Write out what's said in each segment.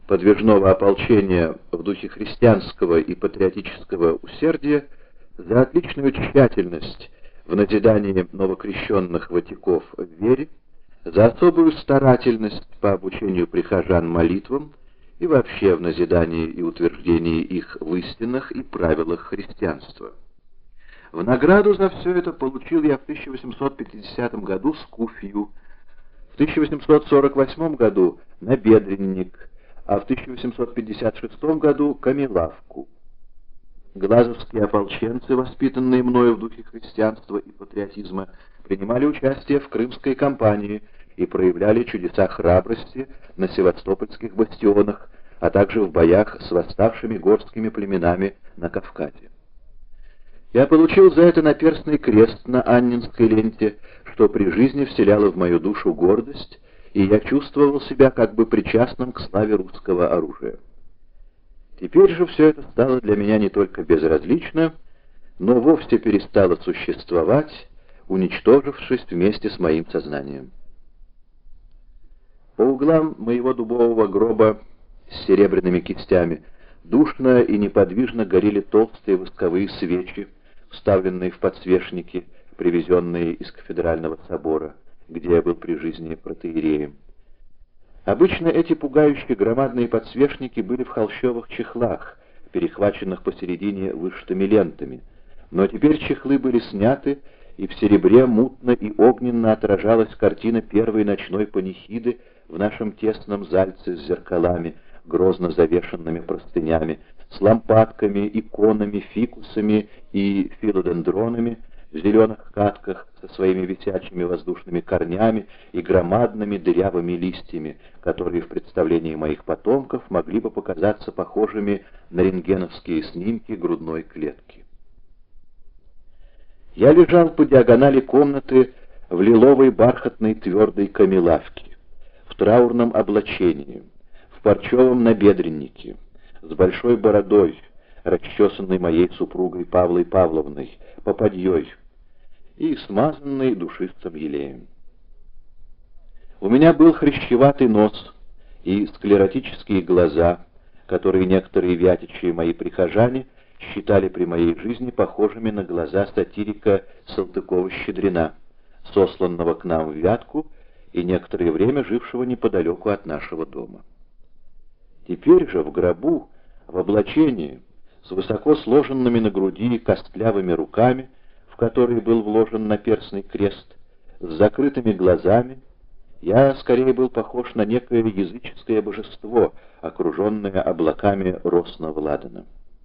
подвижного ополчения в духе христианского и патриотического усердия, за отличную тщательность в назидании новокрещенных ватиков в вере, за особую старательность по обучению прихожан молитвам и вообще в назидании и утверждении их в истинах и правилах христианства. В награду за все это получил я в 1850 году скуфью, в 1848 году набедренник, а в 1856 году камелавку. Глазовские ополченцы, воспитанные мною в духе христианства и патриотизма, принимали участие в Крымской кампании и проявляли чудеса храбрости на севастопольских бастионах, а также в боях с восставшими горскими племенами на Кавказе. Я получил за это наперстный крест на Аннинской ленте, что при жизни вселяло в мою душу гордость, и я чувствовал себя как бы причастным к славе русского оружия. Теперь же все это стало для меня не только безразлично, но вовсе перестало существовать, уничтожившись вместе с моим сознанием. По углам моего дубового гроба с серебряными кистями душно и неподвижно горели толстые восковые свечи, вставленные в подсвечники, привезенные из кафедрального собора, где я был при жизни протоиереем. Обычно эти пугающие громадные подсвечники были в холщовых чехлах, перехваченных посередине вышитыми лентами, но теперь чехлы были сняты, и в серебре мутно и огненно отражалась картина первой ночной панихиды в нашем тесном зальце с зеркалами, грозно завешенными простынями, с лампадками, иконами, фикусами и филодендронами в зеленых катках со своими висячими воздушными корнями и громадными дырявыми листьями, которые в представлении моих потомков могли бы показаться похожими на рентгеновские снимки грудной клетки. Я лежал по диагонали комнаты в лиловой бархатной твердой камелавке, в траурном облачении, в парчевом набедреннике, с большой бородой, расчесанной моей супругой Павлой Павловной, попадьей, и смазанной душистым елеем. У меня был хрящеватый нос и склеротические глаза, которые некоторые вятичи мои прихожане считали при моей жизни похожими на глаза сатирика Салтыкова-Щедрина, сосланного к нам в Вятку и некоторое время жившего неподалеку от нашего дома. Теперь же в гробу, в облачении, с высоко сложенными на груди костлявыми руками, в которые был вложен наперстный крест, с закрытыми глазами, я скорее был похож на некое языческое божество, окруженное облаками росного ладана.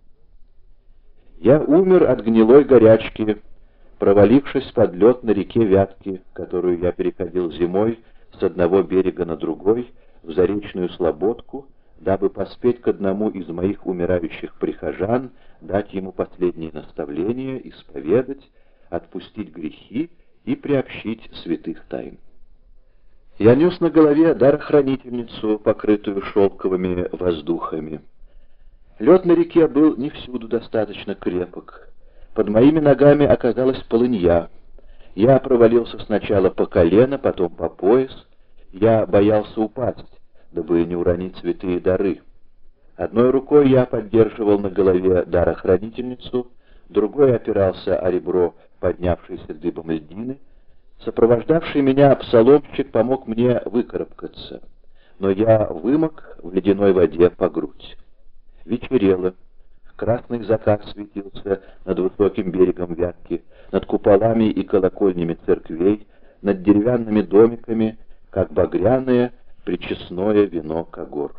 Я умер от гнилой горячки, провалившись под лед на реке Вятки, которую я переходил зимой с одного берега на другой, в Заречную Слободку, дабы поспеть к одному из моих умирающих прихожан, дать ему последние наставления, исповедать, отпустить грехи и приобщить святых тайн. Я нес на голове дарохранительницу, покрытую шелковыми воздухами. Лед на реке был не всюду достаточно крепок. Под моими ногами оказалась полынья. Я провалился сначала по колено, потом по пояс. Я боялся упасть, дабы не уронить святые дары. Одной рукой я поддерживал на голове дарохранительницу, другой опирался о ребро поднявшейся дыбом льдины. Сопровождавший меня псаломщик помог мне выкарабкаться, но я вымок в ледяной воде по грудь. Вечерело. Красный закат светился над высоким берегом Вятки, над куполами и колокольнями церквей, над деревянными домиками, как багряное причесное вино когор.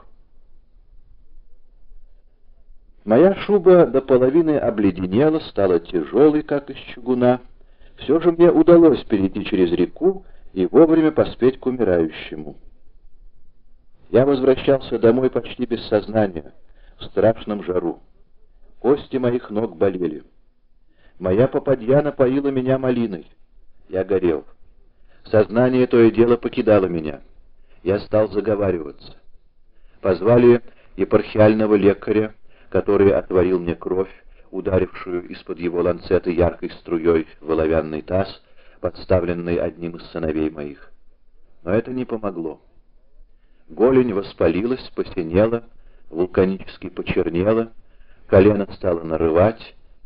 Моя шуба до половины обледенела, стала тяжелой, как из чугуна. Все же мне удалось перейти через реку и вовремя поспеть к умирающему. Я возвращался домой почти без сознания, в страшном жару. Кости моих ног болели. Моя попадья напоила меня малиной. Я горел. Сознание то и дело покидало меня. Я стал заговариваться. Позвали епархиального лекаря, который отварил мне кровь, ударившую из-под его ланцета яркой струей в оловянный таз, подставленный одним из сыновей моих. Но это не помогло. Голень воспалилась, посинела, вулканически почернела, колено стало нарывать,